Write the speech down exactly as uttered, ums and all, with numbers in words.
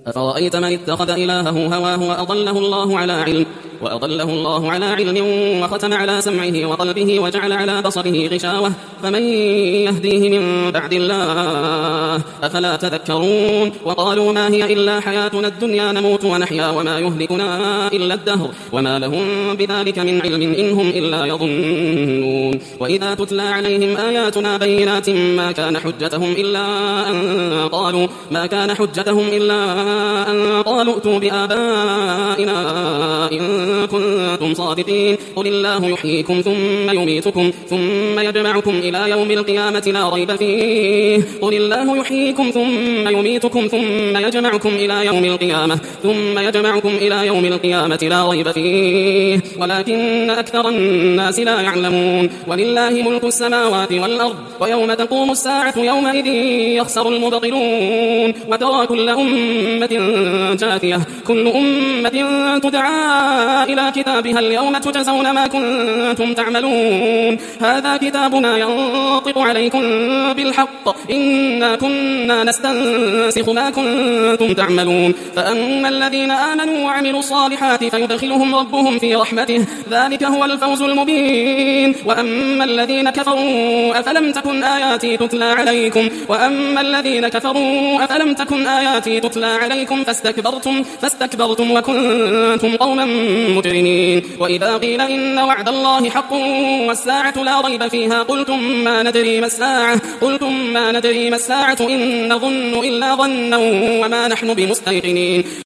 أفرأيت من اتخذ إلهه هواه وأضله الله على علم وأضله الله على علم وختم على سمعه وقلبه وجعل على بصره غشاوة فمن يهديه من بعد الله أفلا تذكرون وقالوا ما هي إلا حياتنا الدنيا نموت ونحيا وما يهلكنا إلا الدهر وما لهم بذلك من علم إن هم إلا يظنون وإذا تتلى عليهم آياتنا بينات ما كان حجتهم إلا أن قالوا ما كان حجتهم إلا أن قالوا ائتوا بآبائنا إن كنتم صادقين قل الله يحييكم ثم يميتكم ثم يجمعكم إلى يوم القيامة لا ريب فيه قل الله يحييكم ثم يميتكم ثم يجمعكم إلى يوم القيامة ثم يجمعكم إلى يوم القيامة لا ريب فيه ولكن أكثر الناس لا يعلمون ولله ملك السماوات والأرض ويوم تقوم الساعة يومئذ يخسر المبطلون وترى كل أمة جاثية كل أمة تدعى إلى كتابها اليوم تجزون ما كنتم تعملون هذا كتابنا ينطق عليكم بالحق إنا كنا نستنسخ ما كنتم تعملون فأما الذين آمنوا وعملوا الصالحات فيدخلهم ربهم في رحمته ذلك هو الفوز المبين وأما الذين كفروا أفلم تكن آياتي تتلى عليكم وأما الذين كفروا أفلم تكن آياتي تتلى عليكم فاستكبرتم فاستكبرتم وكنتم قوما مجرمين وإذا قيل إن وعد الله حق والساعة لا ريب فيها قلتم ما ندري ما الساعة قلتم ما ندري ما الساعة إن نظن إلا ظنا وما نحن بمستيقنين